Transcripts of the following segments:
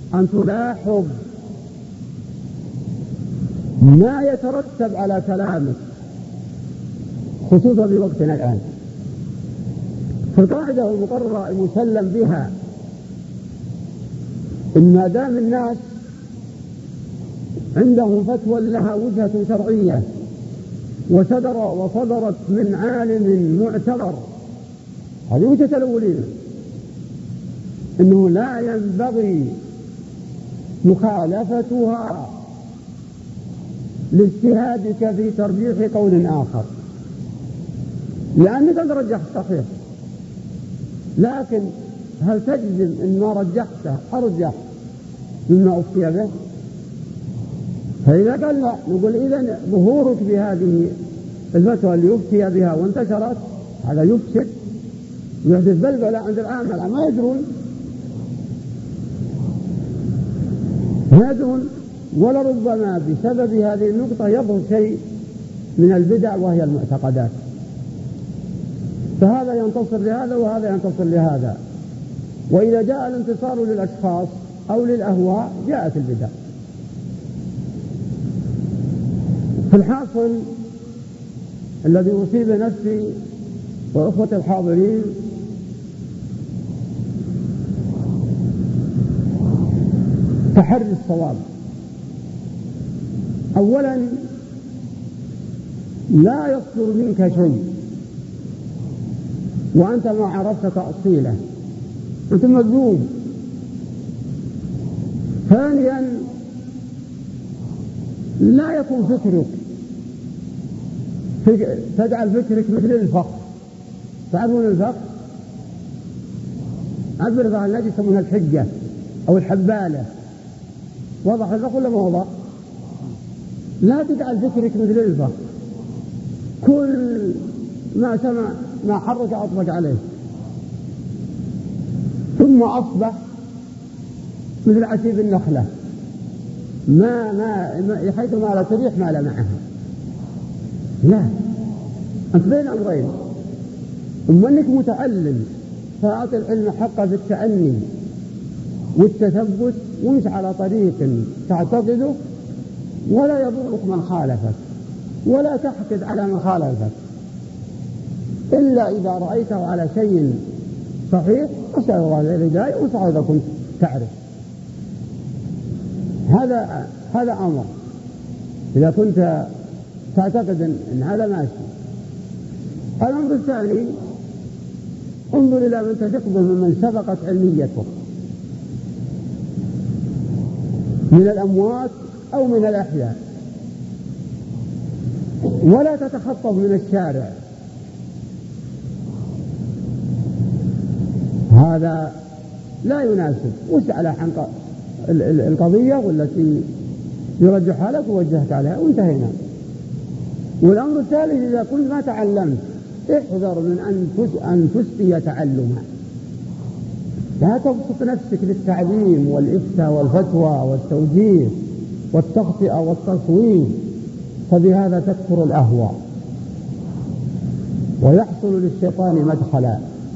أن تلاحظ ما يترتب على كلامك، خصوصا في وقتنا الآن. فالقاعدة المقررة المسلم بها إن ما دام الناس عندهم فتوى لها وجهة شرعية وصدرت من عالم معتبر، هذه وجهة الأولين، إنه لا ينبغي مخالفتها لاجتهادك في ترجيح قول آخر، لأنك أنت رجحت صحيح، لكن هل تجزم إن ما رجحته أرجح مما أفتي به؟ فإذا قال لا، نقول إذن ظهورك بهذه الفتوى اللي يفتي بها وانتشرت هذا يفسد ويحدث بلبلة عند العامة ما يدرون، ولربما بسبب هذه النقطة يظهر شيء من البدع وهي المعتقدات، فهذا ينتصر لهذا وهذا ينتصر لهذا، وإذا جاء الانتصار للأشخاص أو للأهواء جاءت البدع. في الحاصل الذي أصيب نفسي وأخوة الحاضرين تحري الصواب. أولا لا يصدر منك شيء وأنت ما عرفت تأصيله، أنت مذموم. ثانيا لا يكون فكرك تجعل فكرك مثل الفخ. تعرفون الفخ؟ عبر ذا الناس يسمونها الحجة أو الحبالة. وضح الفخ ولا ما وضح؟ لا تجعل فكرك مثل الفخ، كل ما سمع ما حرك أطبق عليه، ثم أصبح مثل عتيب النخلة ما حيث ما لا تريح ما لا معها. لا، أنت بين أمرين، أما أنك متعلم فأعطي العلم حقه في التأني والتثبت وامش على طريق تعتقده ولا يضرك من خالفك ولا تحقد على من خالفك إلا إذا رأيته على شيء صحيح أسأل الله الهداية وسعى إذا كنت تعرف. هذا أمر إذا كنت تعتقد أن هذا ماشي. الأمر الثاني انظر إلى من تثق به ممن سبقت علميته من الأموات أو من الأحياء، ولا تتخطف من الشارع، هذا لا يناسب. واسأل عن القضية والتي يرجحها لك ووجهت عليها وانتهينا. والأمر الثالث إذا كنت ما تعلمت احذر من أن تسقي تعلما، لا تبسط نفسك للتعليم والإفتاء والفتوى والتوجيه والتخطئة والتصويب، فبهذا تكثر الأهواء ويحصل للشيطان مدخلا.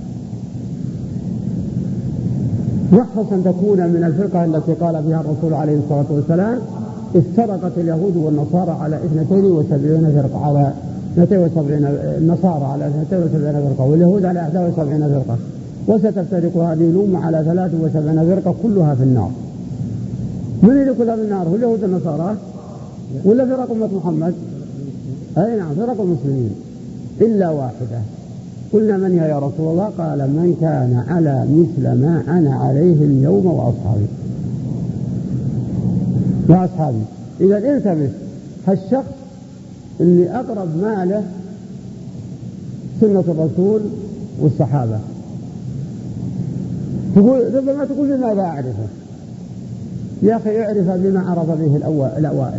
يحرص أن تكون من الفرقة التي قال بها الرسول عليه الصلاة والسلام افترقت اليهود والنصارى على 72 فرقة، على 72 النصارى على 72 فرقة واليهود على 71 فرقة، وستفترق هذه الأمة على 73 فرقة كلها في النار. من اللي كلها في النار؟ هو اليهود والنصارى ولا فرق أمة محمد؟ أي نعم، فرق المسلمين إلا واحدة. قلنا من هي يا رسول الله؟ قال من كان على مثل ما أنا عليه اليوم وأصحابي. إذا التمس هالشخص اللي أقرب ما له سنة الرسول والصحابة. ربما تقول لماذا أعرفه؟ يا أخي اعرف بما عرف به الأوائل.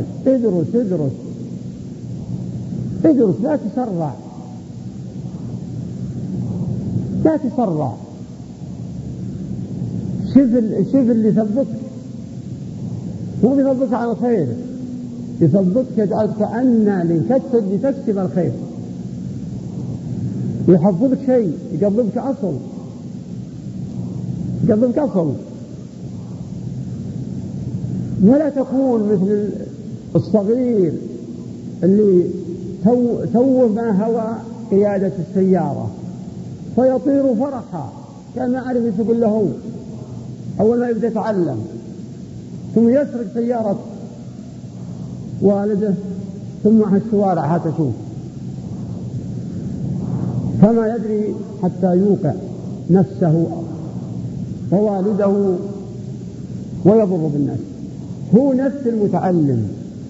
ادرس لا تسرع. شوف اللي يثبتك، مو يثبتك على الخير، يثبتك يجعلك كأن لتكسب الخير، ويحفظك شيء يقضبك أصل. ولا تكون مثل الصغير اللي تو ما هوى قيادة السيارة فيطير فرحا كان ما عرف ايش يقول له أول ما يبدأ يتعلم، ثم يسرق سيارة والده ثم على الشوارع هتشوف، فما يدري حتى يوقع نفسه ووالده ويضر بالناس. هو نفس المتعلم،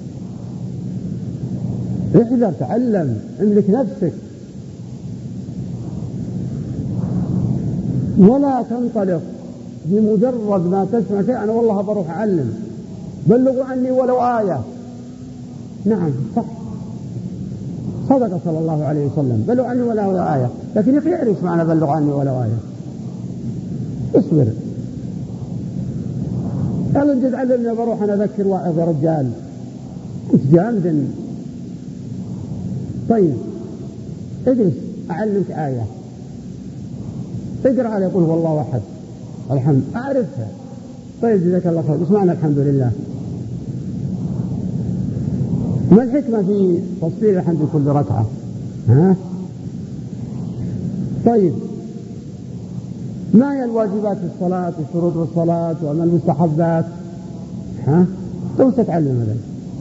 احذر، تعلم، املك نفسك، ولا تنطلق بمجرد ما تسمع شيء أنا والله بروح أعلم، بلغوا عني ولو آية. نعم صح، صدق صلى الله عليه وسلم، بلغوا عني ولو آية، لكن يخير ايش معنى بلغوا عني ولو آية؟ اصبر، قال انت تعلمني بروح انا اذكر واعظ يا رجال، انت جامد. طيب اجلس اعلمك آية، اقرأ على يقول والله احد الحمد اعرفها. طيب جزاك الله خير، ايش معنى الحمد لله؟ ما الحكمة في تصفير الحمد كل ركعة؟ ها؟ طيب ما هي الواجبات الصلاة وشروط الصلاة وما المستحبات؟ ها؟ تو تتعلم هذا.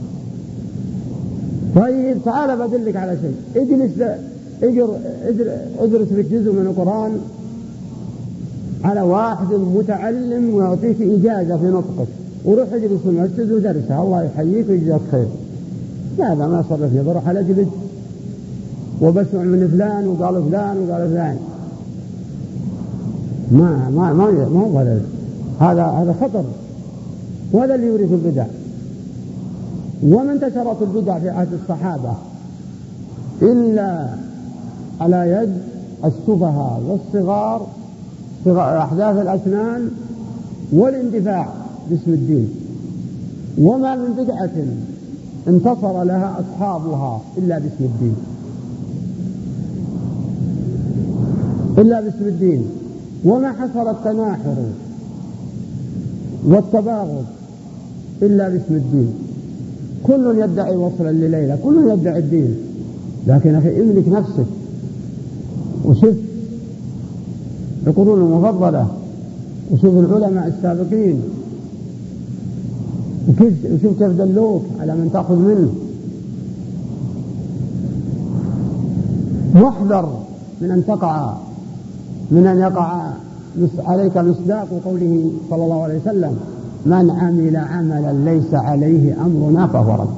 طيب تعال بدلك على شيء، ادرس لك جزء من القرآن على واحد متعلم ويعطيك إجازة في نطقك، وروح اجلس في المسجد ودرسها، الله يحييك ويجزاك خير. لا هذا ما صرفني، بروح على جلد وبسمع من فلان وقال فلان وقال فلان. ما هو هذا خطر، وهذا اللي يورث البدع. وما انتشرت البدع في عهد الصحابة إلا على يد السفهاء والصغار، أحداث الأسنان والاندفاع باسم الدين. وما من بدعة انتصر لها أصحابها إلا باسم الدين، إلا باسم الدين. وما حصل التناحر والتباغض إلا باسم الدين. كل يدعي وصلا لليلى، كل يدعي الدين، لكن أخي املك نفسك وشوف القرون المفضلة وشوف العلماء السابقين وشوف كيف دلوك على من تأخذ منه. واحذر من أن يقع عليك مصداق قوله صلى الله عليه وسلم: من عمل عملا ليس عليه أمرنا فهو رد.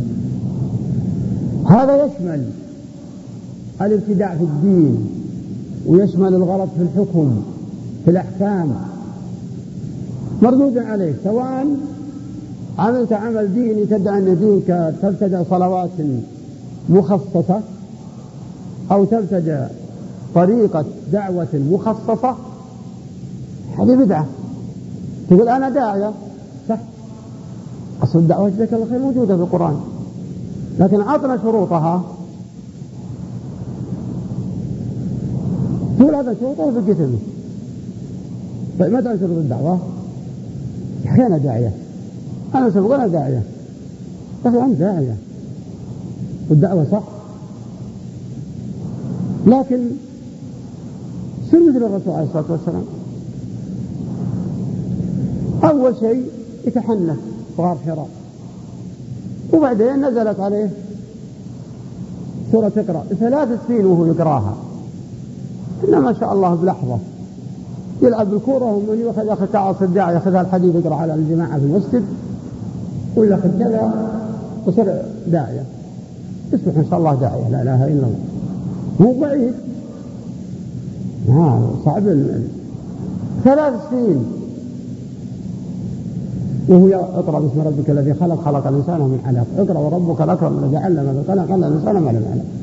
هذا يشمل الابتداع في الدين، ويشمل الغلط في الحكم في الأحكام، مردود عليك، سواء عملت عمل ديني تدعي أن دينك تبتدع صلوات مخصصة أو تبتدع طريقة دعوة مخصصة، هذه بدعة. تقول أنا داعية، صح، أصل الدعوة جزاك الله خير موجودة في القرآن، لكن عطنا شروطها. تقول هذا شروطها في الكتاب. طيب متى شروط الدعوة؟ أخي أنا داعية، أنا سبق أنا داعية، أخي أنا داعية والدعوة صح، لكن سر مثل الرسول عليه الصلاة والسلام. أول شيء يتحنث في غار حراء، وبعدين نزلت عليه سورة اقرأ 3 سنين وهو يقراها، إنما ما شاء الله بلحظة يلعب بالكورة ومن يأخذ كعص الداعي يأخذ الحديث يقرأ على الجماعة في المسجد، ولا يأخذ كذا وصير داعية، اسمح إن شاء الله داعية، لا إله إلا الله. مو ضعيف، صعب. 3 سنين وهو اقرأ باسم ربك الذي خلق، خلق الإنسان من علق، اقرأ وربك الأكرم الذي علم بالقلم، علم الإنسان ما لم يعلم.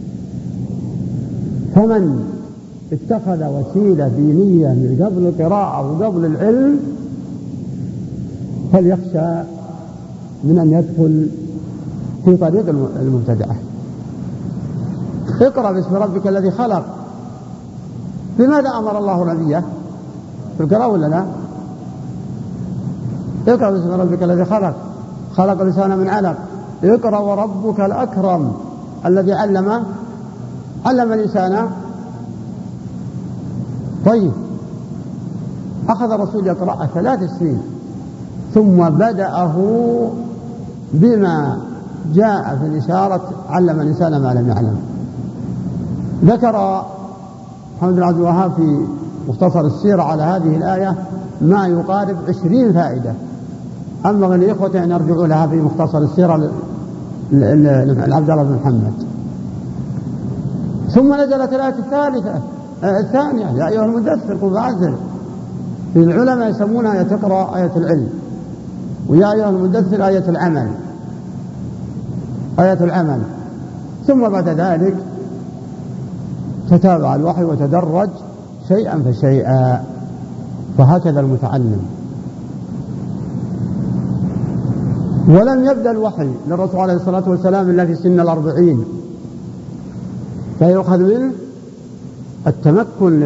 فمن اتخذ وسيلة دينية من قبل القراءة وقبل العلم فليخشى من أن يدخل في طريق المبتدعة. اقرأ باسم ربك الذي خلق، بماذا أمر الله نبيه؟ في القراءة ولا لا؟ اقرأ باسم ربك الذي خلق، خلق الإنسان من علق، اقرأ وربك الأكرم الذي علم الإنسان. طيب، أخذ الرسول يقرأ 3 سنين، ثم بدأه بما جاء في الإشارة علم الإنسان ما لم يعلم. ذكر محمد بن عبد الوهاب في مختصر السيرة على هذه الآية ما يقارب 20 فائدة، أما للإخوة أن يرجعوا لها في مختصر السيرة لعبد الله بن محمد. ثم نزلت الآية الثانية يا أيها المدثر قم فأنذر. في العلماء يسمونها آية اقرأ آية العلم، ويا أيها المدثر آية العمل. ثم بعد ذلك تتابع الوحي وتدرج شيئا فشيئا، فهكذا المتعلم. ولم يبدأ الوحي للرسول عليه الصلاة والسلام إلا في سن 40، فيؤخذ منه التمكن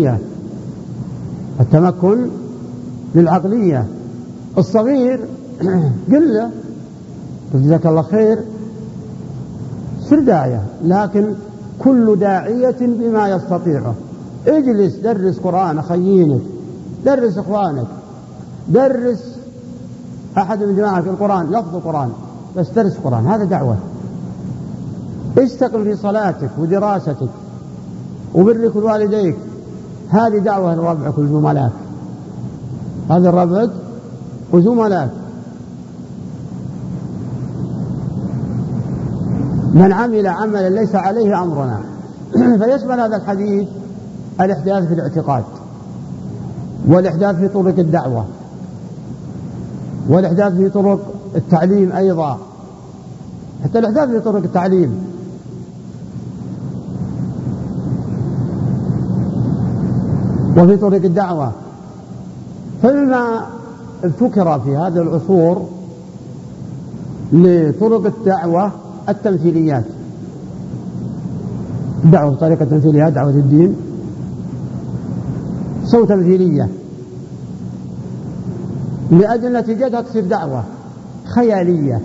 للعقلية. الصغير قل له جزاك الله خير سر داعية، لكن كل داعية بما يستطيعه. اجلس درس قرآن أخيينك، درس إخوانك، درس أحد من جماعك القرآن، لفظ القرآن، بس درس قرآن، هذا دعوة. استقم في صلاتك ودراستك وبرك والديك، هذه دعوة لربعك وزملاك، هذا ربعك وزملاك. من عمل عملا ليس عليه أمرنا. فيشمل هذا الحديث الإحداث في الاعتقاد، والإحداث في طرق الدعوة، والإحداث في طرق التعليم أيضا، حتى الإحداث في طرق التعليم. وفي طرق الدعوة. فلما ذكر في هذه العصور لطرق الدعوة التمثيليات، دعوة بطريقة تمثيليات، دعوة الدين سوى تمثيلية، لأجل نتيجتها تصير دعوة خيالية.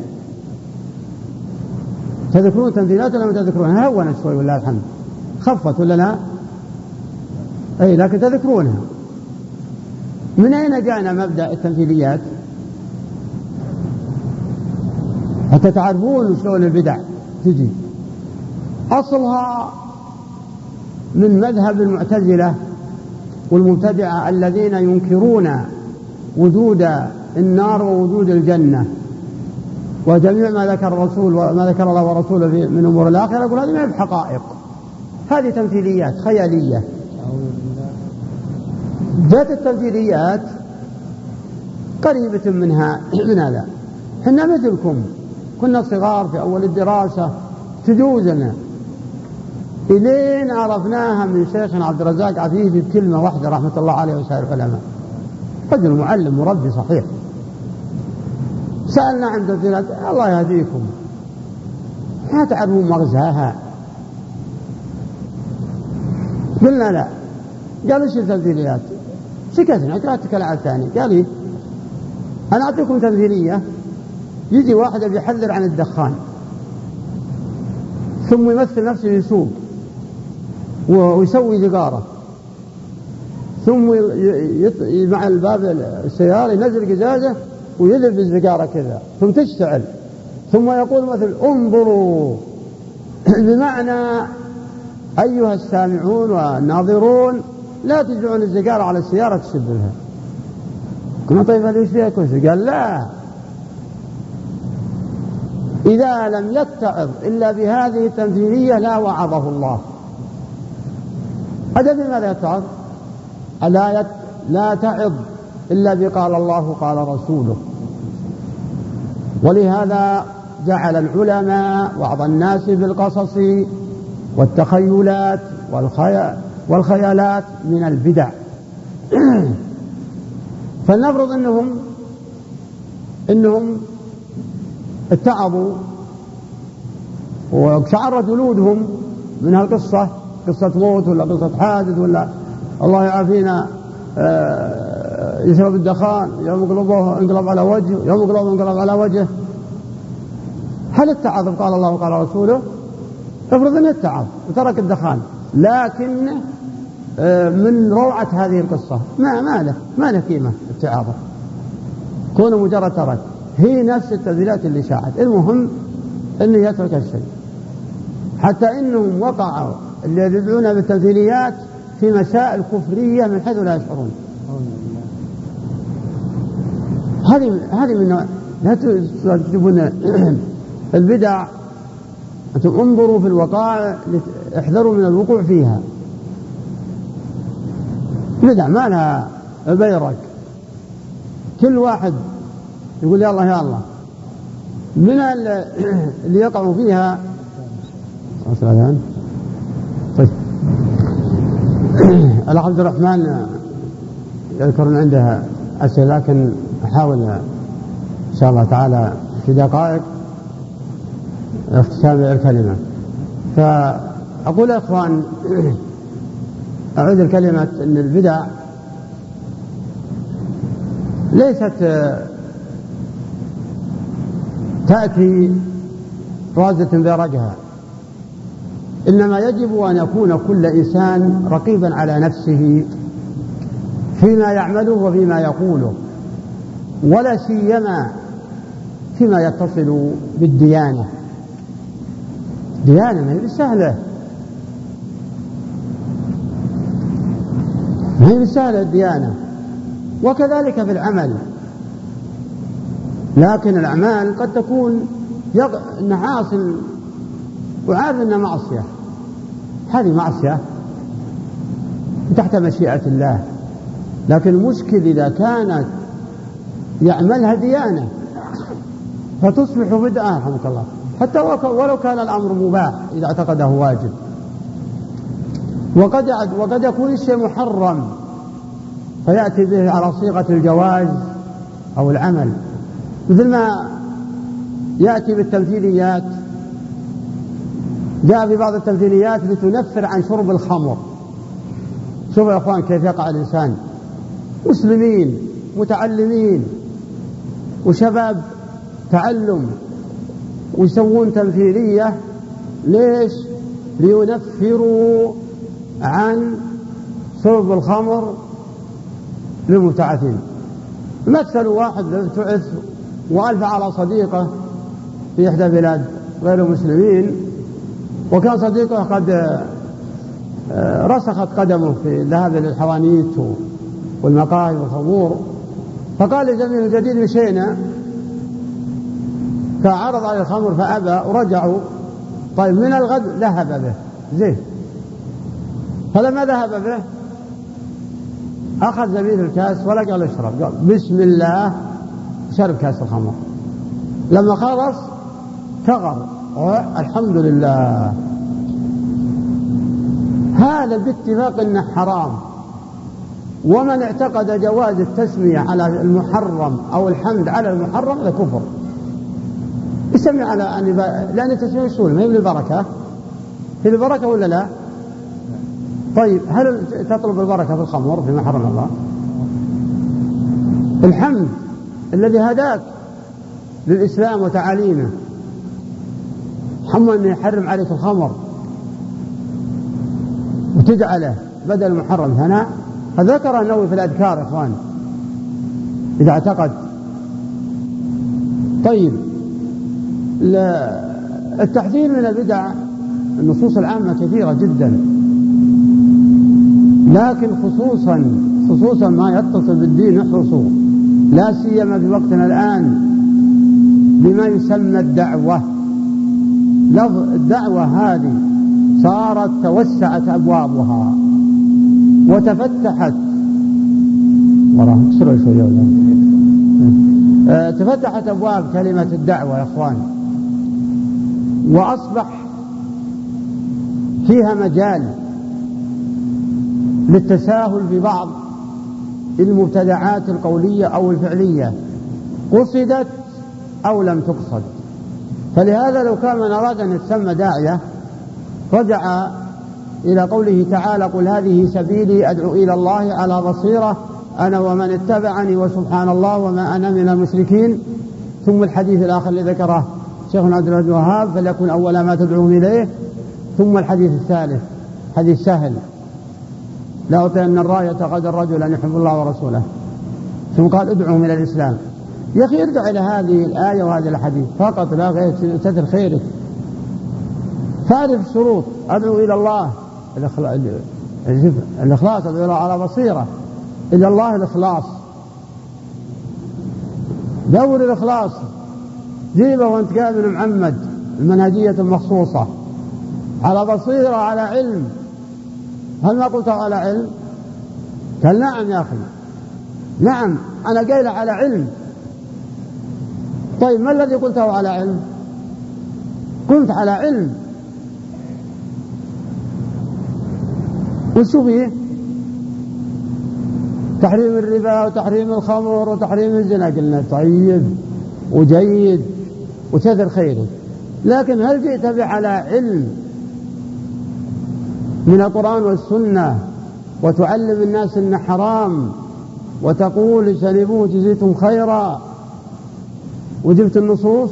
تذكرون تمثيلات ولا ما تذكرونها؟ هونت شوي والله الحمد، خفت ولا لا؟ أي لكن تذكرونها. من أين جاءنا مبدأ التمثيليات؟ حتى تعرفون شلون البدع تجي. أصلها من مذهب المعتزلة والمبتدعة الذين ينكرون وجود النار ووجود الجنة، وجميع ما ذكر الرسول وما ذكر الله ورسوله من أمور الآخرة يقول هذه ما هي بحقائق، هذه تمثيليات خيالية. ذات التمثيليات قريبة من هذا. حنا مثلكم كنا صغار في أول الدراسة تجوزنا، إلين عرفناها من شيخنا عبد الرزاق عفيفي بكلمة واحدة رحمة الله عليه وسائر العلماء، رجل معلم مربي صحيح. سألنا عن تمثيلات، الله يهديكم ما تعرفون مغزاها. قلنا لا. قال ايش التمثيليات؟ سكتنا، قرأت كلام ثاني. قال لي أنا أعطيكم تمثيلية، يجي واحد بيحذر عن الدخان، ثم يمثل نفسه يسوق ويسوي سيجارة، ثم مع الباب السيارة ينزل قزازة ويذب السيجارة كذا، ثم تشتعل، ثم يقول مثل انظروا، بمعنى أيها السامعون والناظرون لا تجعلون السيجارة على السيارة تشبهها. كنا طيب هذا ايش فيها كويس؟ قال لا، إذا لم يتعظ إلا بهذه التمثيلية لا وعظه الله. أدري ماذا يتعظ؟ لا تعظ إلا بقال الله قال رسوله. ولهذا جعل العلماء وعظ الناس بالقصص والتخيلات والخيالات من البدع. فلنفرض إنهم اتعظوا وشعر جلودهم من هالقصة، قصة موت ولا قصة حادث ولا الله يعافينا يشرب الدخان، يوم انقلب على وجهه، يوم انقلب على وجهه، هل اتعظ قال الله وقال رسوله؟ افرض أنه اتعظ وترك الدخان، لكن من روعة هذه القصة ما له قيمة اتعاظه، كونه مجرد ترك. هي نفس التبذيرات اللي شاعت. المهم أنه يترك الشيء، حتى إنهم وقعوا اللي يدعون بالتمثيليات في مسائل كفرية من حيث لا يشعرون. هذه من لا تجيبون البدع. أنتم انظروا في الوقائع، احذروا من الوقوع فيها. بدع ما لها بيرك، كل واحد يقول يا الله يا الله. من اللي يقعوا فيها طيب الأخ عبد الرحمن يذكرون عندها أسئلة، لكن أحاول إن شاء الله تعالى في دقائق اختتام الكلمة. فأقول يا إخوان، أعود الكلمة أن البدع ليست تأتي رازة برجها، إنما يجب أن يكون كل إنسان رقيبا على نفسه فيما يعمله وفيما يقوله، ولا سيما فيما يتصل بالديانة. ديانة ما هي بالسهلة، ما هي بالسهلة الديانة، وكذلك في العمل. لكن الأعمال قد تكون نحاصل وعارف أنها معصية، هذه معصية تحت مشيئة الله. لكن المشكل إذا كانت يعملها ديانة فتصبح بدعة رحمك الله، حتى ولو كان الأمر مباح إذا اعتقده واجب. وقد يكون الشيء محرم فيأتي به على صيغة الجواز أو العمل، مثل ما يأتي بالتمثيليات. جاء في بعض التمثيليات لتنفر عن شرب الخمر. شوفوا يا أخوان كيف يقع الإنسان، مسلمين متعلمين وشباب تعلم ويسوون تمثيلية، ليش؟ لينفروا عن شرب الخمر للمبتعثين. مثل واحد ابتعث وألف على صديقه في إحدى بلاد غير المسلمين، وكان صديقه قد رسخت قدمه في الذهاب للحوانيت والمقاهي والخمور، فقال لزميله الجديد مشينا، فعرض على الخمر فأبى ورجعوا. طيب من الغد ذهب به زين، فلما ذهب به أخذ زميل الكاس ولا قال اشرب، قال بسم الله، شرب كاس الخمر. لما خلص ثغر الحمد لله. هذا باتفاق انه حرام، ومن اعتقد جواز التسمية على المحرم أو الحمد على المحرم هذا كفر. يسمي على لأن التسمية مشهورة ما هي بالبركة، هي البركة ولا لا؟ طيب هل تطلب البركة في الخمر فيما حرم الله؟ الحمد الذي هداك للإسلام وتعاليمه، حمى أن يحرم عليك الخمر وتجعله بدل المحرم هنا. فذكر النووي في الأذكار يا إخوان إذا اعتقد. طيب التحذير من البدع، النصوص العامة كثيرة جدا، لكن خصوصا ما يتصل بالدين احرصوا، لا سيما في وقتنا الآن بما يسمى الدعوة. لفظ الدعوة هذه صارت توسعت أبوابها وتفتحت تفتحت أبواب كلمة الدعوة يا إخوان، وأصبح فيها مجال للتساهل في بعض المبتدعات القولية أو الفعلية، قصدت أو لم تقصد. فلهذا لو كان من أراد أن يتسمى داعية رجع إلى قوله تعالى قل هذه سبيلي أدعو إلى الله على بصيرة أنا ومن اتبعني وسبحان الله وما أنا من المشركين، ثم الحديث الآخر الذي ذكره شيخنا عبد الوهاب فليكن أول ما تدعوهم إليه. ثم الحديث الثالث حديث سهل: لا أعطين الراية غدا الرجل أن يحب الله ورسوله. ثم قال: ادعوهم إلى الإسلام. يا أخي ارجع إلى هذه الآية وهذه الحديث فقط لا غير، ستر خيرك. فاعرف الشروط: أدعو إلى الله الإخلاص، أدعو إلى على بصيرة إلى الله الإخلاص، دور الإخلاص، جيبه وانت قابل معمد المنهجية المخصوصة على بصيرة على علم. هل ما قلت على علم؟ قال: نعم يا أخي، نعم أنا قايل على علم. طيب ما الذي قلته على علم؟ قلت على علم. وشو فيه؟ تحريم الربا وتحريم الخمر وتحريم الزنا. قلنا طيب وجيد وكثر خيره، لكن هل جئت به على علم من القرآن والسنة وتعلم الناس إنه حرام وتقول اجتنبوه جزيتم خيرا وجبت النصوص؟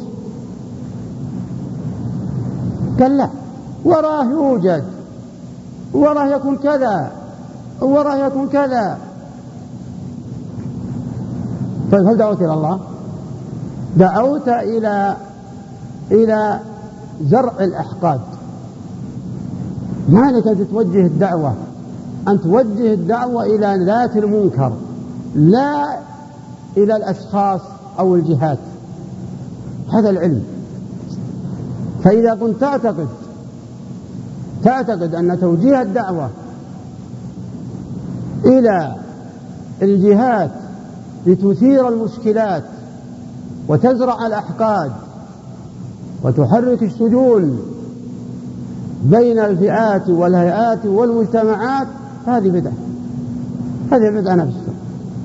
قال: لا، وراه يوجد، وراه يكون كذا، وراه يكون كذا. طيب هل دعوت إلى الله؟ دعوت إلى زرع الأحقاد. ما لك أن توجه الدعوة، أن توجه الدعوة إلى ذات المنكر، لا إلى الأشخاص أو الجهات. هذا العلم. فإذا كنت تعتقد أن توجيه الدعوة إلى الجهات لتثير المشكلات وتزرع الأحقاد وتحرك السجون بين الفئات والهيئات والمجتمعات، هذه بدعة، هذه بدعة نفسها.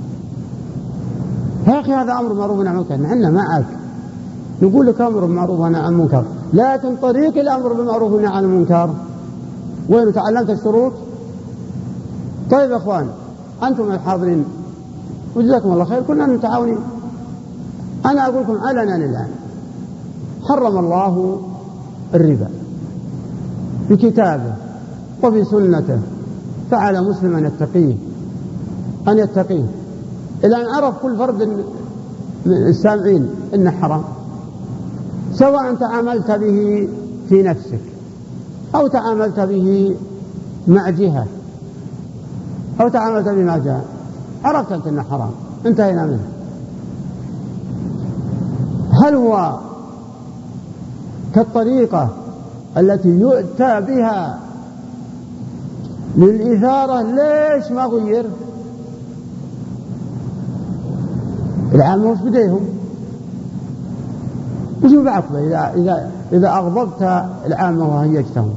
يا أخي هذا أمر معروف عن المنكر، نحن معك نقول لك أمر معروف عن المنكر، لكن طريق الأمر بالمعروف عن المنكر وين؟ تعلمت الشروط؟ طيب يا أخوان أنتم الحاضرين وجزاكم الله خير، كلنا متعاونين. أنا أقول لكم علنا الآن: حرم الله الربا في كتابه وفي سنته، فعلى مسلم أن يتقيه. الآن عرف كل فرد من السامعين إنه حرام، سواء تعاملت به في نفسك أو تعاملت به مع جهة أو تعاملت به مع جهة، عرفت أنت إنه حرام، انتهينا منه. هل هو كالطريقة التي يؤتى بها للإثارة؟ ليش ما غير؟ العامة مش بديهم، وش بعقبه إذا أغضبت العامة وهيجتهم؟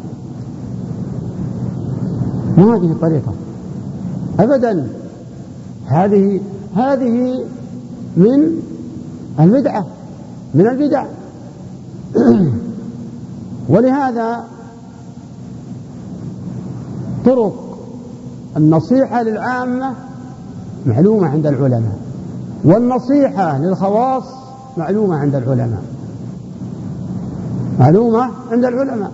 ما هذه الطريقة أبدا. هذه من البدعة، من البدع. ولهذا طرق النصيحة للعامة معلومة عند العلماء، والنصيحة للخواص معلومة عند العلماء، معلومة عند العلماء.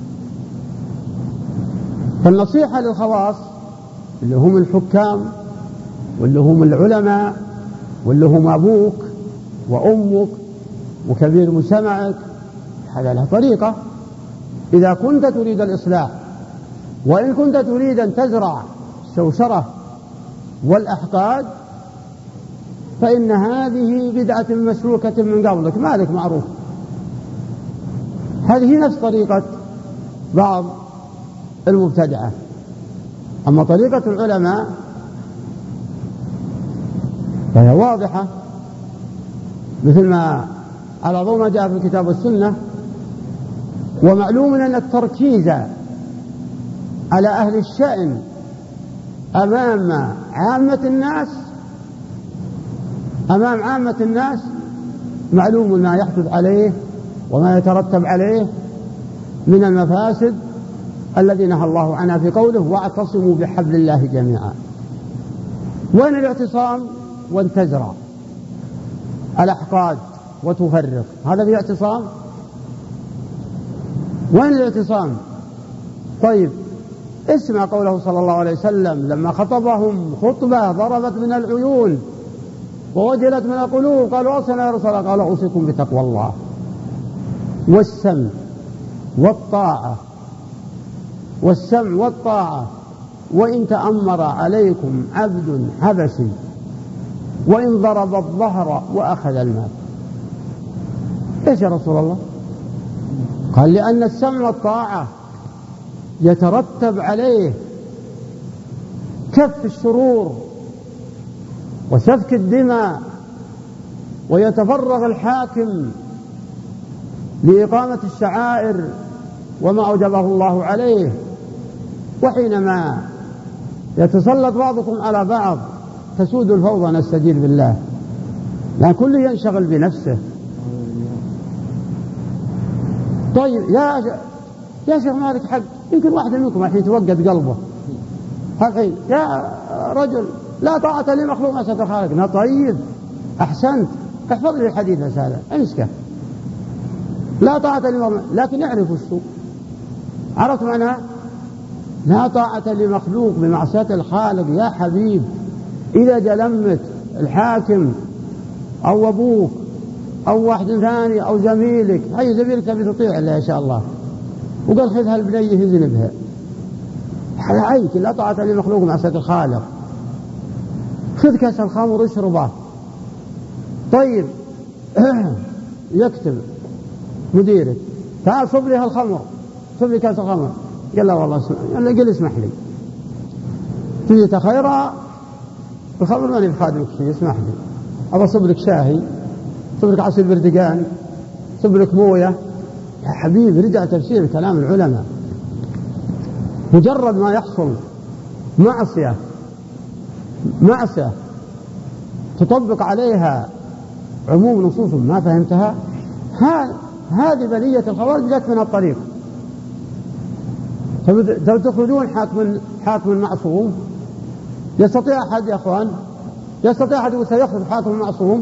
فالنصيحة للخواص اللي هم الحكام واللي هم العلماء واللي هم أبوك وأمك وكبير مجتمعك، هذا له طريقة. إذا كنت تريد الإصلاح، وإن كنت تريد أن تزرع الشوشرة والأحقاد، فإن هذه بدعة مسلوكة من قبلك، ما لك معروف. هذه نفس طريقة بعض المبتدعة. أما طريقة العلماء فهي واضحة، مثل ما على ضوء ما جاء في الكتاب والسنة. ومعلوم أن التركيز على أهل الشأن أمام عامة الناس معلوم ما يحدث عليه وما يترتب عليه من المفاسد الذي نهى الله عنها في قوله: واعتصموا بحبل الله جميعا. وين الاعتصام؟ وان تزرع الأحقاد وتفرق، هذا في اعتصام؟ وين الاعتصام؟ طيب اسمع قوله صلى الله عليه وسلم لما خطبهم خطبة ضربت من العيون ووجلت من القلوب، قالوا أصلا يا رسول الله، قال أوصيكم بتقوى الله والسمع والطاعة وإن تأمر عليكم عبد حبشي وإن ضرب الظهر وأخذ المال. إيش يا رسول الله؟ قال لأن السمع والطاعة يترتب عليه كف الشرور وسفك الدماء، ويتفرغ الحاكم لإقامة الشعائر وما أوجبه الله عليه. وحينما يتسلط بعضكم على بعض تسود الفوضى، نستجير بالله، لأن كل ينشغل بنفسه. طيب يا شيخ مالك حق، يمكن واحد منكم الحين توقد قلبه الحين، يا رجل لا طاعة لمخلوق ما ستر خالق. طيب أحسنت، احفظ لي الحديث بس هذا امسكه، لا طاعة لمخلوق، لكن اعرف السوء. عرفت معناها؟ لا طاعة لمخلوق بمعصية الخالق يا حبيب. إذا جلمت الحاكم أو أبوك أو واحد ثاني أو زميلك، أي زميلك بتطيع الله إن شاء الله، وقال خذها البنية يذنبها، عيك لا طاعة لمخلوق بمعصية الخالق. خذ كاس الخمر اشربه. طيب يكتب مديرك تعال صب لي الخمر، صب لي كاس الخمر، قال لا والله قل اسمح لي، تجي تخيرها الخمر ماني بخادمك شيء، اسمح لي أبى صب لك شاهي، صب لك عصير بردقان، صب لك موية. يا حبيبي رجع تفسير كلام العلماء. مجرد ما يحصل معصية تطبق عليها عموم نصوص ما فهمتها، هذه بلية الخوارج جت من الطريق. تخرجون حاكم معصوم، يستطيع أحد يا أخوان، يستطيع أحد سيخرج حاكم معصوم؟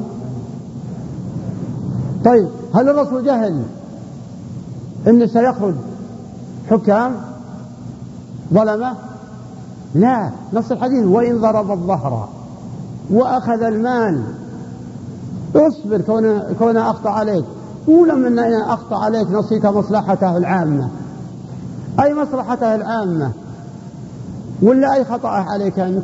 طيب هل الرسول جهل إن سيخرج حكام ظلمة؟ لا، نفس الحديث وإن ضرب الظهر وأخذ المال اصبر كونه أخطأ عليك، ولم أن أخطأ عليك نصيك مصلحته العامة، أي مصلحته العامة ولا أي خطأ عليك أنت.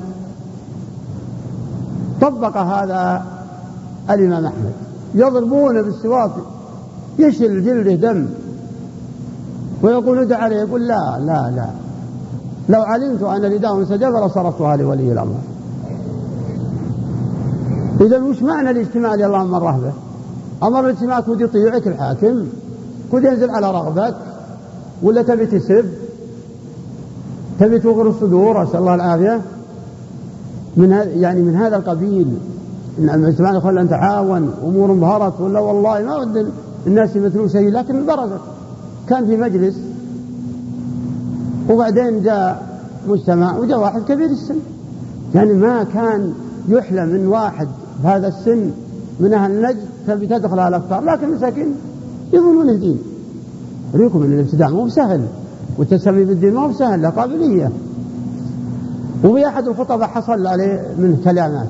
طبق هذا الإمام أحمد، يضربون بالسواك يشل جلده دم ويقول ادع عليه، يقول لا لا لا، لو علمت أن رداء سجد لصرفتها لولي الأمر. إذا وش معنى الاجتماع اللي اللهم الرهبة؟ أمر الاجتماع كود يطيعك الحاكم، كود ينزل على رغبك، ولا تبي تسب، تبي توغر الصدور، أسأل الله العافية. من هذا القبيل إن الاجتماع يقول أن تعاون أمور ظهرت، ولا والله ما ود الناس يمثلون شيء، لكن برزت. كان في مجلس وبعدين جاء مجتمع وجاء واحد كبير السن، يعني ما كان يحلم من واحد بهذا السن من أهل النجد تبي تدخل على الأفكار، لكن مساكين يظنون دين. أريكم أن الابتداع مو سهل، والتسمي بالدين مو سهل، له قابلية. وفي أحد الخطبة حصل عليه من كلامات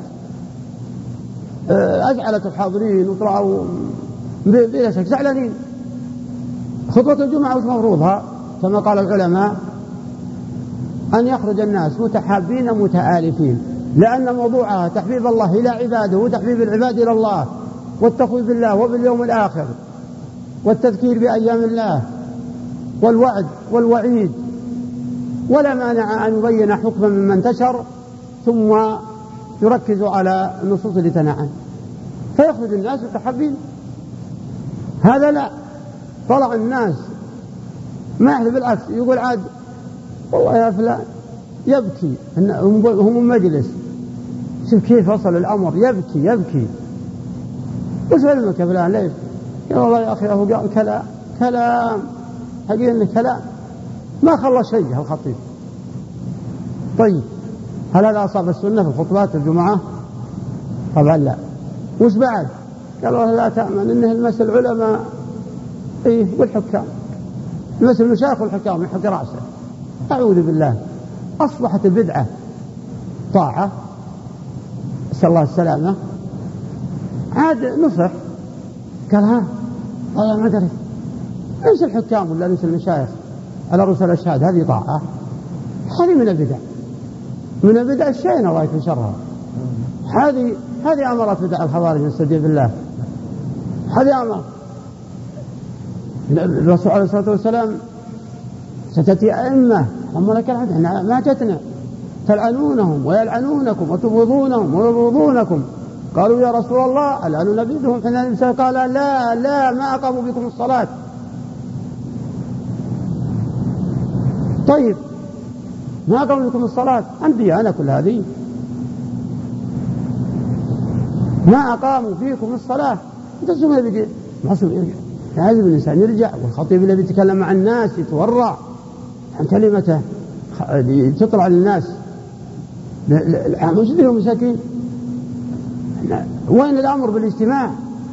أزعلت الحاضرين وطلعوا بلا شك زعلانين. خطبة الجمعة وش مفروضها؟ كما قال العلماء أن يخرج الناس متحابين متآلفين، لأن موضوعها تحبيب الله إلى عباده وتحبيب العباد إلى الله والتقوي بالله وباليوم الآخر والتذكير بأيام الله والوعد والوعيد. ولا مانع أن يبين حكما مما انتشر ثم يركز على النصوص اللي تنعن، فيخرج الناس متحابين. هذا لا، طلع الناس ما يحلف، بالعكس يقول عاد والله يا فلان يبكي، هم مجلس، شوف كيف وصل الأمر، يبكي وش علمك يا فلان ليش؟ يا والله يا أخي هو قال كلام حقيقة كلام ما خلى شيء الخطيب. طيب هل هذا أصاب السنة في خطبات الجمعة؟ طبعا لا. وش بعد؟ قال والله لا تأمن إنه المس العلماء والحكام، مثل المشايخ والحكام من حق رأسه. أعوذ بالله. أصبحت البدعة طاعة، نسأل الله السلامة. عاد نصح قال ها والله ما أدري، ليس الحكام ولا ليس المشايخ على رؤوس الأشهاد هذه طاعة؟ هذه من البدع، من البدع الشينة الله يكفي شرها. هذه أمرت بدع الخوارج نستجيب بالله. هذه أمر الرسول عليه الصلاة والسلام ستأتي أئمة هم لك الحد، احنا ما جتنا تلعنونهم ويلعنونكم وتبغضونهم ويبغضونكم. قالوا يا رسول الله ألا ننبذهم حين الإنسان؟ قال لا ما أقاموا بكم الصلاة. طيب ما أقاموا بكم الصلاة عندي أنا كل هذه، ما أقاموا فيكم الصلاة. تسمى بيجي معصوم، لازم الإنسان يرجع، والخطيب الذي يتكلم مع الناس يتورع عن كلمته تطلع للناس. مش ذي مساكين، وين الأمر بالاجتماع؟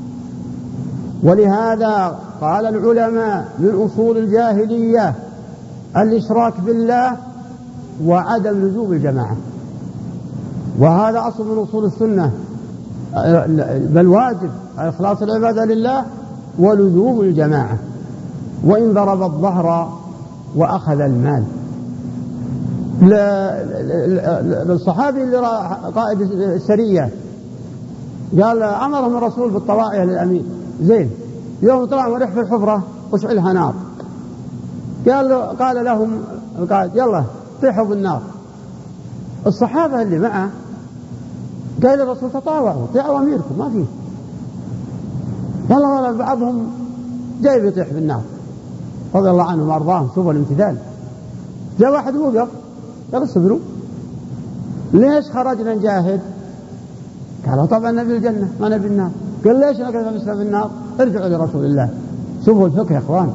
ولهذا قال العلماء من أصول الجاهلية الإشراك بالله وعدم لزوم الجماعة، وهذا أصل من أصول السنة، بل واجب إخلاص العبادة لله ولزوم الجماعة. وإن ضرب الظهر وأخذ المال. للصحابي اللي قائد السرية قال أمرهم الرسول بالطواعية للأمير زين، يوم طلع وريح في الحفرة وشعلها نار، قال لهم القائد يلا طيحوا بالنار. الصحابة اللي معه قال الرسول تطاوعوا طيعوا أميركم ما فيه. والله بعضهم جاي بيطيح بالنار رضي الله عنهم وأرضاهم. شوفوا الامتثال. جاء واحد وقف قال اصبروا ليش خرجنا نجاهد؟ قالوا طبعا نبي الجنة ما نبي النار. قال ليش نقدر مثل في النار؟ ارجعوا لرسول الله. شوفوا الفقه يا اخوان.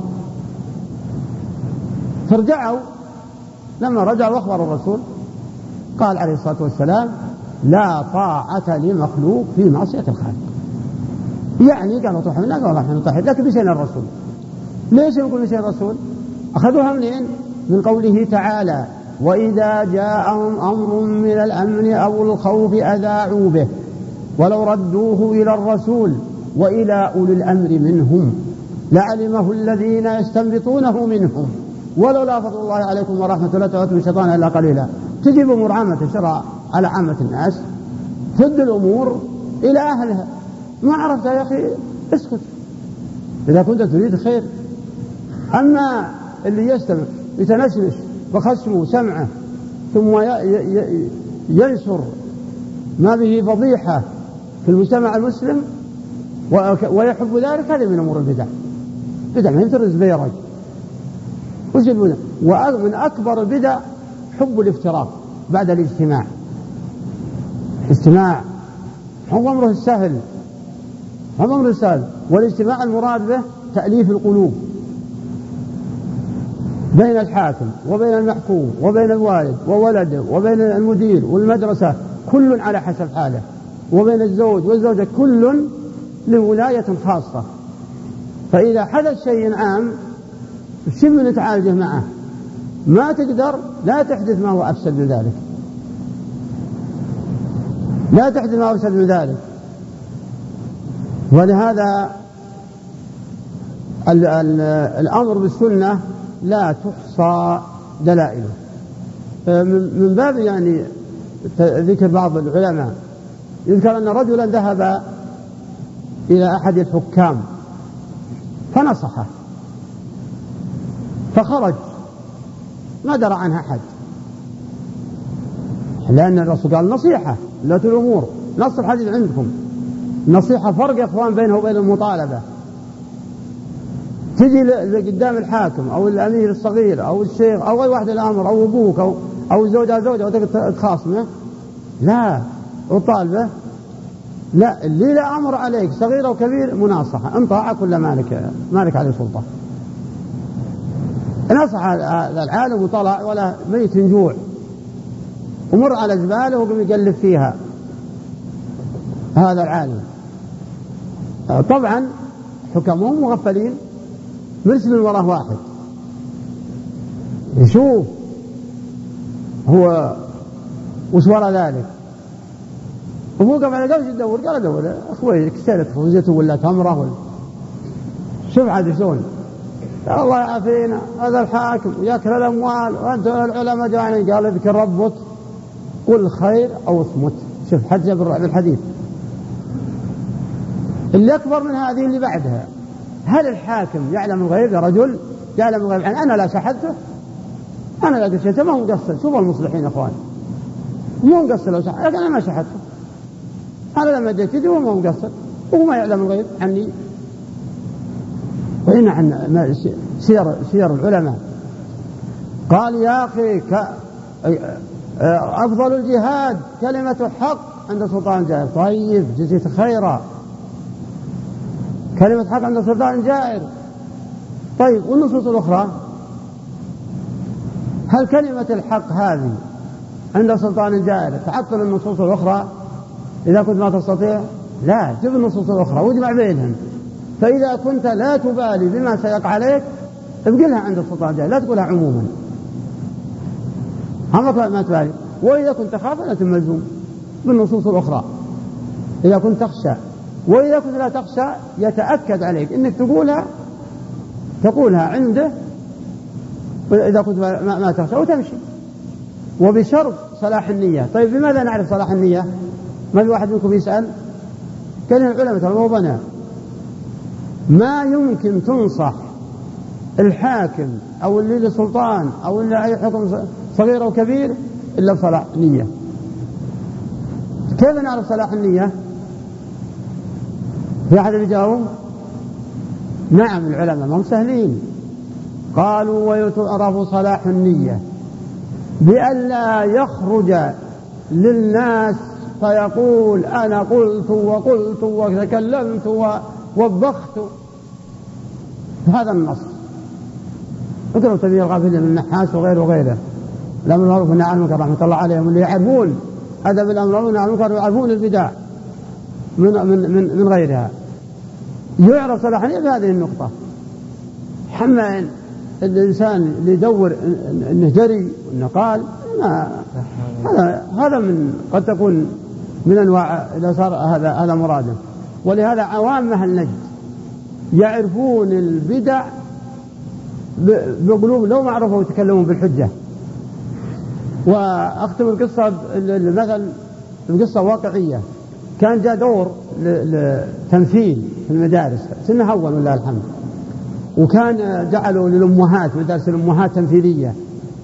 فرجعوا، لما رجعوا واخبروا الرسول قال عليه الصلاة والسلام لا طاعة لمخلوق في معصية الخالق. يعني قالوا طيحوا بالنار، قالوا نحن نطيح لكن نسينا الرسول. ليش يقول نسينا الرسول؟ أخذوها منين؟ من قوله تعالى وإذا جاءهم أمر من الأمن أو الخوف أذاعوا به ولو ردوه إلى الرسول وإلى أولي الأمر منهم لعلمه الذين يستنبطونه منهم ولولا فضل الله عليكم ورحمة لا تؤتوا الشيطان إلا قليلا. تجيب أمور عامة شرع على عامة الناس، تد الأمور إلى أهلها. ما عرفت يا أخي اسكت إذا كنت تريد خير. أما اللي يستمع يتنشنش بخصمه سمعه ثم ينشر ما به فضيحة في المجتمع المسلم ويحب ذلك، هذا من أمور البدع. بدع ما ينترز بيرج. ومن أكبر البدع حب الافتراق بعد الاجتماع. اجتماع هو أمره السهل، هو أمره السهل. والاجتماع المراد به تأليف القلوب بين الحاكم وبين المحكوم وبين الوالد وولده وبين المدير والمدرسة كل على حسب حاله، وبين الزوج والزوجة كل لولاية خاصة. فإذا حدث شيء عام شبه نتعالجه معه، ما تقدر لا تحدث ما هو أفسد من ذلك، لا تحدث ما هو أفسد من ذلك. ولهذا الأمر بالسنة لا تحصى دلائله. من باب يعني ذكر بعض العلماء يذكر أن رجلا ذهب إلى أحد الحكام فنصحه فخرج ما درى عنها أحد، لأن الرسول قال نصيحة لا الأمور. نص الحديث عندكم نصيحة. فرق يا أخوان بينه وبين المطالبة. تجي قدام الحاكم أو الأمير الصغير أو الشيخ أو أي واحد الأمر أو أبوك أو زوجة وتخاصمه، لا وطالبه لا، اللي لا أمر عليك صغير أو كبير مناصحة إن طاعك ولا مالك عليه سلطة. نصح العالم وطلع ولا ميت جوع ومر على زباله وقم يقلب فيها هذا العالم. طبعا حكمهم مغفلين مرسل وراه واحد يشوف هو وش وراء ذلك. وهو قام على قلبه يدور، قال ادور اخوي كسرت خوزته ولا تمره ولا شوف عاد شلون. الله يعافينا هذا الحاكم ياكل الاموال وانت العلماء جاءنا قال اذكر ربك قل خير او اصمت. شوف حجة بالحديث. اللي اكبر من هذه اللي بعدها، هل الحاكم يعلم الغيب يا رجل؟ يعلم الغيب. يعني انا لا شحذته، انا لا قلت ما هو مقصر. شوفوا المصلحين يا اخوان، مو مقصر لو شحذ، لكن انا ما شحذته. أنا لما جيت يدي وما مقصر وهو ما يعلم الغيب عني. وإن عن سير العلماء قال يا أخي أفضل الجهاد كلمة حق عند سلطان جائر. طيب جزيت خيرا، كلمة حق عند سلطان جائر. طيب والنصوص الأخرى، هل كلمة الحق هذه عند سلطان جائر تعطل النصوص الأخرى إذا كنت ما تستطيع؟ لا، جيب النصوص الأخرى واجمع بينهم. فإذا كنت لا تبالي بما سيقع عليك ابقلها عند السلطان جائر، لا تقولها عموما، ما تبالي. وإذا كنت تخاف أنت ملزوم بالنصوص الأخرى إذا كنت تخشى. وإذا كنت لا تخشى يتأكد عليك أنك تقولها عنده إذا كنت ما تخشى وتمشي، وبشرط صلاح النية. طيب بماذا نعرف صلاح النية؟ ما في واحد منكم يسأل؟ كان العلماء الموضوع ما يمكن تنصح الحاكم أو اللي للسلطان أو اللي أي حكم صغير أو كبير إلا بصلاح نية. كيف نعرف صلاح النية؟ في أحد يجاوب؟ نعم العلماء ما هم سهلين. قالوا ويعرف صلاح النية بألا يخرج للناس فيقول أنا قلت وقلت وتكلمت ووبخت. هذا النص. اقرأوا تبيين الغافلين من النحاس وغيره الأمر بالمعروف والنهي عن المنكر رحمة الله عليهم، اللي يعرفون أدب الأمر بالمعروف والنهي عن المنكر ويعرفون البدع من غيرها. يعرف صلاح النية بهذه النقطة. حما الإنسان اللي يدور إنه جري وإنه قال هذا من قد تكون من أنواع إذا صار هذا مراده. ولهذا عوام أهل نجد يعرفون البدع بقلوب لو ما عرفوا يتكلمون بالحجة. وأختم القصة مثلا القصة واقعية. كان جاء دور لتمثيل في المدارس سنة أول ولله الحمد، وكان جعلوا للأمهات مدارس الأمهات تمثيلية،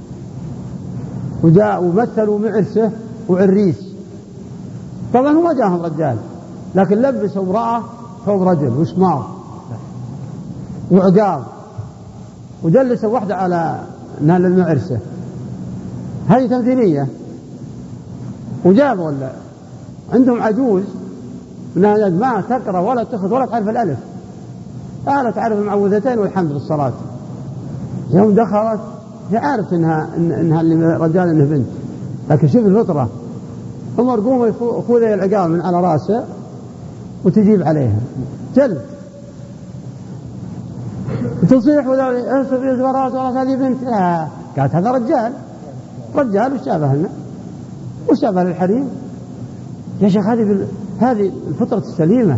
وجاء ومثلوا معرسه وعريس. طبعا هو جاهم رجال لكن لبس امرأة ثوب رجل وشماغ وعقاب، وجلس واحدة على نال المعرسة. هذه تمثيلية. وجابوا عندهم عجوز ما تقرأ ولا تأخذ ولا تعرف الألف، لا تعرف المعوذتين والحمد للصلاة. يوم دخلت عارف إنها رجال إنه بنت، لكن شوف الفطرة. هم قوموا خذ العقاب من على راسه وتجيب عليها جلد تصيح ولا أسف يزورات ولا هذه بنت. قالت هذا رجال وش شابه للحريم يا شيخ. هذه الفطرة السليمة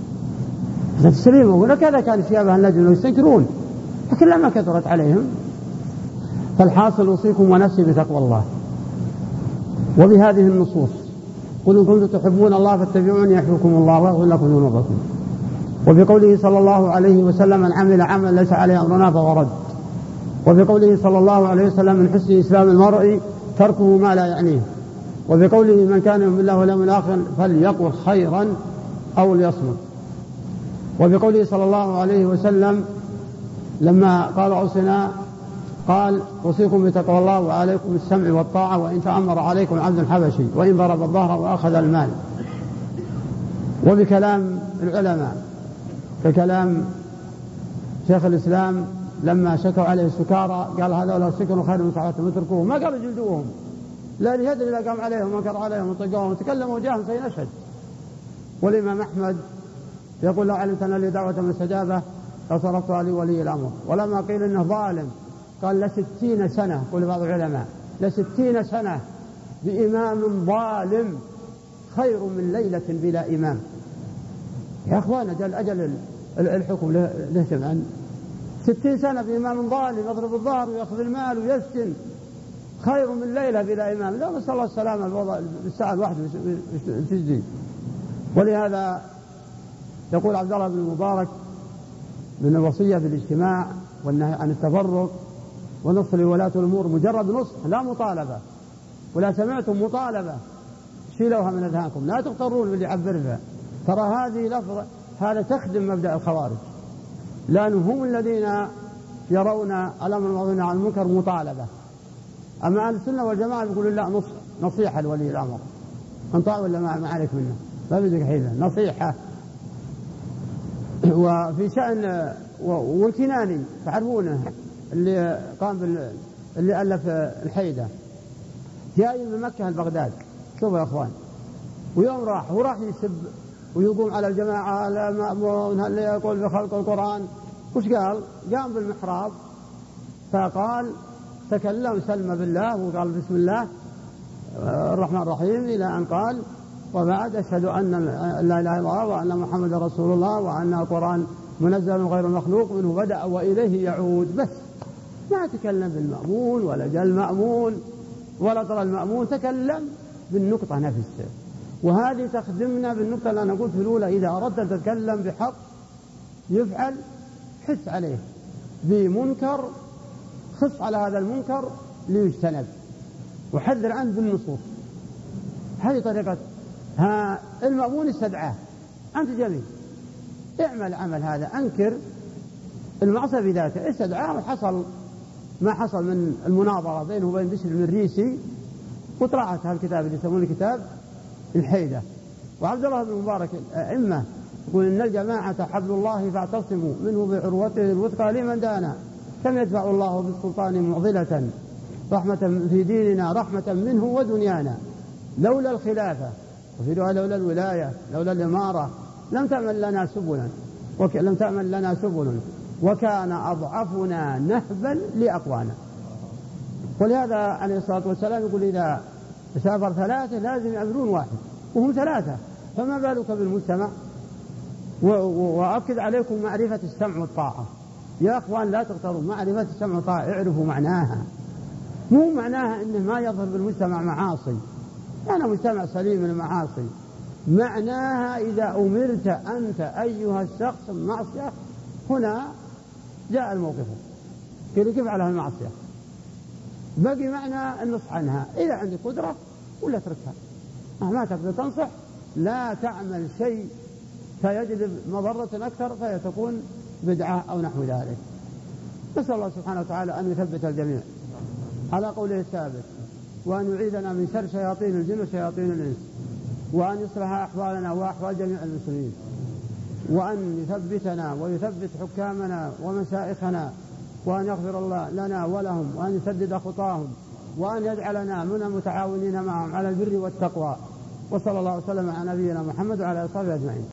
ولكذا كان شيابها النجم يستنكرون، لكن لما كثرت عليهم. فالحاصل أوصيكم ونفسي بتقوى الله وبهذه النصوص. قل إن كنتم تحبون الله فاتبعوني يحببكم الله ويغفر لكم ذنوبكم. وبقوله صلى الله عليه وسلم من عمل عملا ليس عليه أمرنا فهو رد. وبقوله صلى الله عليه وسلم من حسن إسلام المرء تركه ما لا يعنيه. وبقوله من كان يؤمن بالله واليوم الآخر فليقل خيرا أو ليصمت. وبقوله صلى الله عليه وسلم لما قال أوصنا قال أوصيكم بتقوى الله وعليكم السمع والطاعة وإن تأمر عليكم عبد حبشي وإن ضرب الظهر وأخذ المال. وبكلام العلماء ككلام شيخ الإسلام لما شكوا عليه السكارى قال هذا لو سكنوا خير من صحبتهم اتركوه، ما قالوا جلدوهم، لا ليدري لا قام عليهم وانكر عليهم وطقوهم وتكلموا وجاهم سينشهد. والإمام أحمد يقول لو علمت أن لي دعوة مستجابة لصرفتها لي ولي الأمر. ولما قيل إنه ظالم قال 60 سنة، قول بعض العلماء 60 سنة بإمام ظالم خير من ليلة بلا إمام. يا أخوانا جل أجل الحكم له سمعا. 60 سنة بإمام ظالم يضرب الظهر ويأخذ المال ويسجن خير من ليلة بلا إمام. لا، نسأل الله السلامة بالساعة الواحدة في. ولهذا يقول عبد الله بن المبارك من الوصية بالاجتماع والنهي عن التفرق ونصح لولاة الأمور مجرد نصح لا مطالبة، ولا سمعتم مطالبة شيلوها من أذهانكم، لا تغترون باللي يعبرها. ترى هذه لفظ هذا تخدم مبدأ الخوارج، لأنهم هم الذين يرون الأمر بالمعروف والنهي عن المنكر مطالبة. أما أهل السنة والجماعة يقولون لا، نصيحة لولي الأمر، انطاع ولا ما عليك منه، ما بدك حيلة، نصيحة. وفي شأن والكناني تعرفونه اللي قام اللي ألف الحيدة، جاي من مكة لبغداد، شوفوا يا أخوان، ويوم راح يسب ويقوم على الجماعة المأمون اللي يقول بخلق القرآن. وش قال؟ قام بالمحراب فقال تكلم سلم بالله وقال بسم الله الرحمن الرحيم إلى أن قال وبعد أشهد أن لا إله إلا الله وأن محمد رسول الله وأن القرآن منزل غير مخلوق منه بدأ وإليه يعود. بس ما تكلم بالمأمون ولا جاء المأمون ولا ترى المأمون، تكلم بالنقطة نفسها. وهذه تخدمنا بالنقطة اللي أنا قلت في الأولى، إذا أردت أن تتكلم بحق يفعل حث عليه، بمنكر خص على هذا المنكر ليجتنب وحذر عنه بالنصوص. هذه طريقة. المأمون استدعاه، أنت جميل اعمل عمل هذا، أنكر المعصية بذاته، استدعاه وحصل ما حصل من المناظرة بينه وبين بشر بن الريسي، وطلعت هالكتاب اللي يسمونه كتاب الحيدة. وعبد الله بن المبارك أئمة يقول إن الجماعة حبل الله فاعتصموا منه بعروته الوثقى لمن دانا، كم يدفع الله بالسلطان معضلة رحمة في ديننا رحمة منه ودنيانا، لولا الخلافة وفي دعاء لولا الولاية لولا الإمارة لم تعمل لنا سبل وكان أضعفنا نهبا لأقوانا. ولهذا عليه الصلاة والسلام يقول إذا سافر ثلاثة لازم يأمرون واحد وهم ثلاثة، فما بالك بالمجتمع. وأكد عليكم معرفة السمع والطاعة يا أخوان، لا تغتروا، معرفة السمع والطاعة اعرفوا معناها، مو معناها إنه ما يظهر بالمجتمع معاصي، أنا مجتمع سليم من المعاصي، معناها إذا أمرت أنت أيها الشخص المعصية هنا جاء الموقف كيف على المعصية، بقي معنى النصح عنها، إذا عندك قدرة ولا تركها، ما تقدر تنصح لا تعمل شيء فيجلب مضرة أكثر فيتكون بدعة أو نحو ذلك. نسأل الله سبحانه وتعالى أن يثبت الجميع على قوله الثابت، وأن يعيذنا من شر شياطين الجن وشياطين الإنس، وأن يصلح أحوالنا وأحوال جميع المسلمين، وأن يثبتنا ويثبت حكامنا ومشائخنا، وأن يغفر الله لنا ولهم، وأن يسدد خطاهم، وأن يجعلنا من المتعاونين معهم على البر والتقوى. وصلى الله وسلم على نبينا محمد وعلى آله وصحبه أجمعين.